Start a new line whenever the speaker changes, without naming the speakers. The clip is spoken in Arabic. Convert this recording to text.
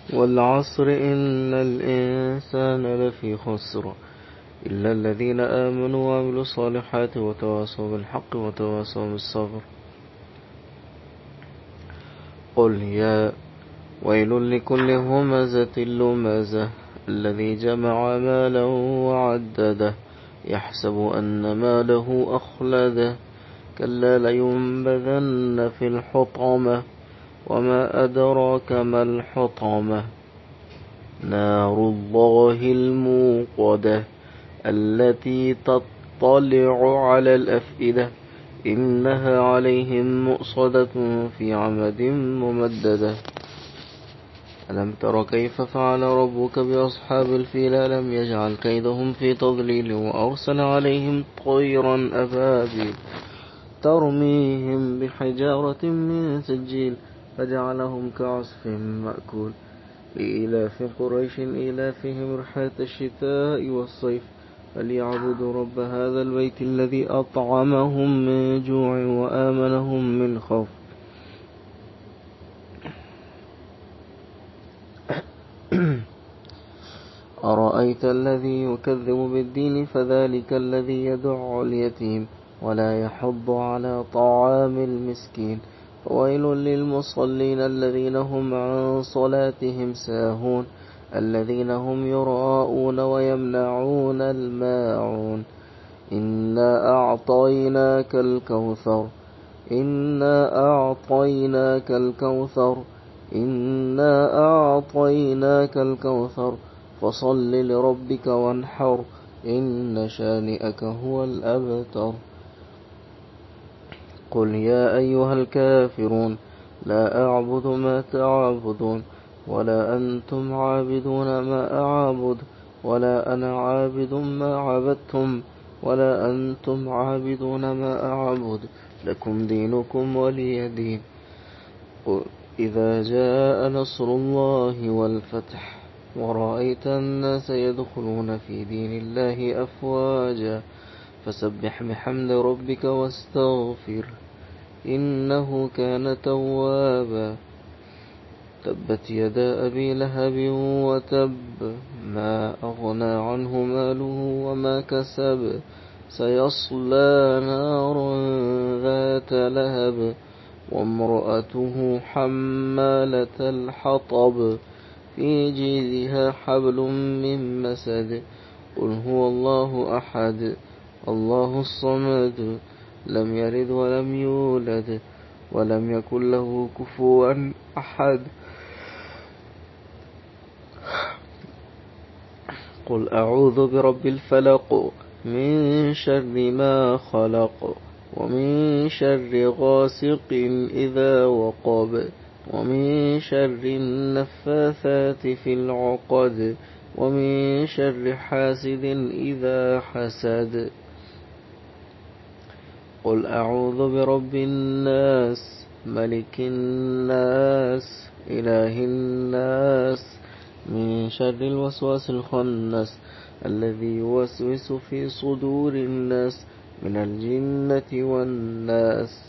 والعصر إن الإنسان لفي خسر إلا الذين آمنوا وعملوا الصالحات وتواصوا بالحق وتواصوا بالصبر. قل يا ويل لكل همزة لمزة الذي جمع مالا وعدده يحسب أن ماله أخلده كلا لينبذن في الحطمة وما أدراك ما الحطمة نار الله الموقدة التي تطلع على الأفئدة إنها عليهم مؤصدة في عمد ممددة. ألم تر كيف فعل ربك بأصحاب الفيل ألم يجعل كيدهم في تضليل وأرسل عليهم طيرا أبابيل ترميهم بحجارة من سجيل فجعلهم كعصف مأكول. لإيلاف قريش إيلافهم رحلة الشتاء والصيف فليعبدوا رب هذا البيت الذي أطعمهم من جوع وآمنهم من خوف. أرأيت الذي يكذب بالدين فذلك الذي يدع اليتيم ولا يحض على طعام المسكين فويل للمصلين الذين هم عن صلاتهم ساهون الذين هم يراءون ويمنعون الماعون. إنا أعطيناك الكوثر إنا أعطيناك الكوثر إنا أعطيناك الكوثر فصل لربك وانحر إن شانئك هو الأبتر. قل يا أيها الكافرون لا أعبد ما تعبدون ولا أنتم عابدون ما أعبد ولا أنا عابد ما عبدتم ولا أنتم عابدون ما أعبد لكم دينكم ولي دين. إذا جاء نصر الله والفتح ورأيت الناس يدخلون في دين الله أفواجا فسبح بحمد ربك واستغفر إنه كان توابا. تبت يدا أبي لهب وتب ما أغنى عنه ماله وما كسب سيصلى نارا ذات لهب وامرأته حمالة الحطب في جيدها حبل من مسد. قل هو الله أحد الله الصمد لم يلد ولم يولد ولم يكن له كفوا أحد. قل أعوذ برب الفلق من شر ما خلق ومن شر غاسق إذا وقب ومن شر النفاثات في العقد ومن شر حاسد إذا حسد. قل أعوذ برب الناس ملك الناس إله الناس من شر الوسواس الخناس الذي يوسوس في صدور الناس من الجنة والناس.